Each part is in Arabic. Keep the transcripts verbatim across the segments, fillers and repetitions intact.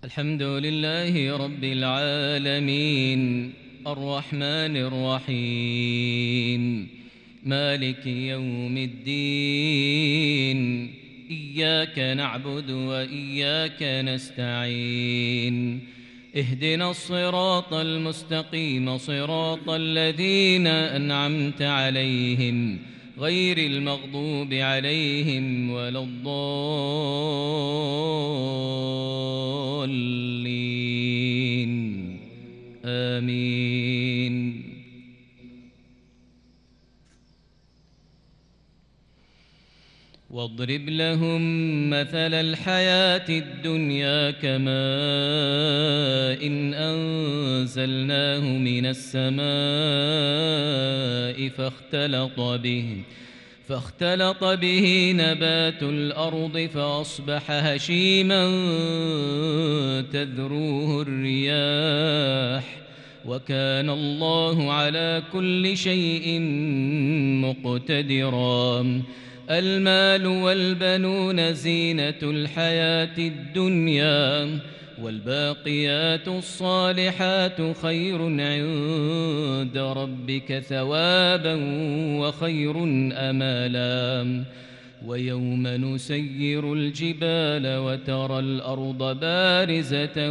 الحمد لله رب العالمين الرحمن الرحيم مالك يوم الدين إياك نعبد وإياك نستعين اهدنا الصراط المستقيم صراط الذين أنعمت عليهم غير المغضوب عليهم ولا الضالين آمين. واضرب لهم مثل الحياة الدنيا كماء إن أنزلناه من السماء فاختلط به فاختلط به نبات الأرض فأصبح هشيما تذروه الرياح وكان الله على كل شيء مقتدرا. المال والبنون زينة الحياة الدنيا والباقيات الصالحات خير عند ربك ثوابا وخير أمالا. ويوم نسير الجبال وترى الأرض بارزة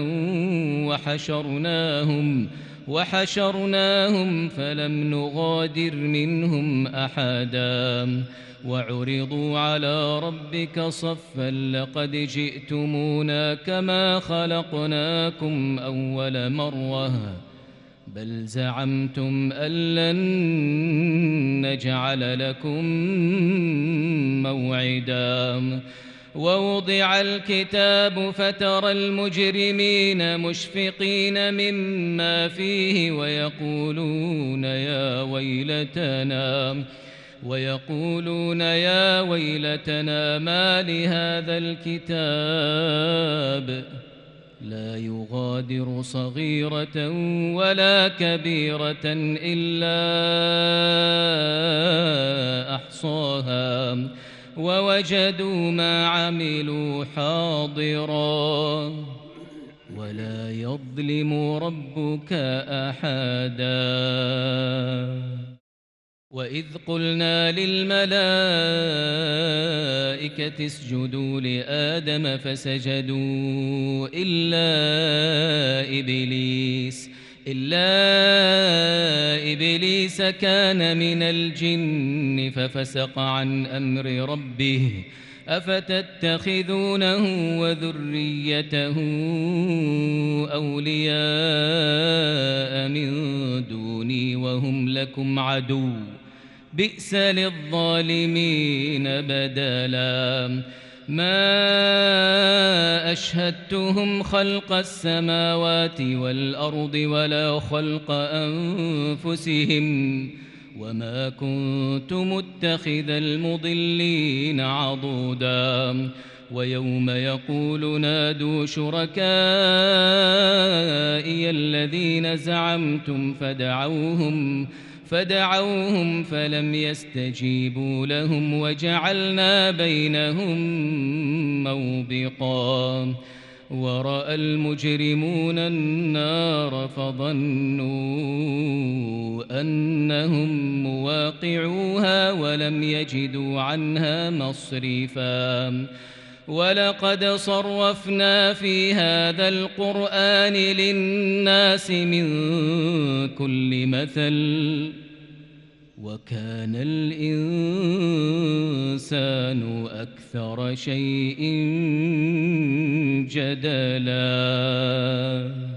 وحشرناهم وحشرناهم فلم نغادر منهم أحدا وعرضوا على ربك صفا لقد جئتمونا كما خلقناكم أول مرة بل زعمتم أن لن نجعل لكم موعدا. ووضع الكتاب فترى المجرمين مشفقين مما فيه ويقولون يا ويلتنا ويقولون يا ويلتنا ما لهذا الكتاب لا يغادر صغيرة ولا كبيرة إلا أحصاها ووجدوا ما عملوا حاضرا ولا يظلم ربك أحدا. وإذ قلنا للملائكة اسجدوا لآدم فسجدوا إلا إبليس إلا إبليس كان من الجن ففسق عن أمر ربه أفتتخذونه وذريته أولياء من دوني وهم لكم عدو بئس للظالمين بدلا. ما أشهدتهم خلق السماوات والأرض ولا خلق أنفسهم وما كنت متخذ المضلين عضدا. ويوم يقول نادوا شركائي الذين زعمتم فدعوهم فدعوهم فلم يستجيبوا لهم وجعلنا بينهم موبقا. ورأى المجرمون النار فظنوا أنهم مواقعوها ولم يجدوا عنها مصرفا. ولقد صرفنا في هذا القرآن للناس من كل مثل وكان الإنسان أكثر شيء جدلا.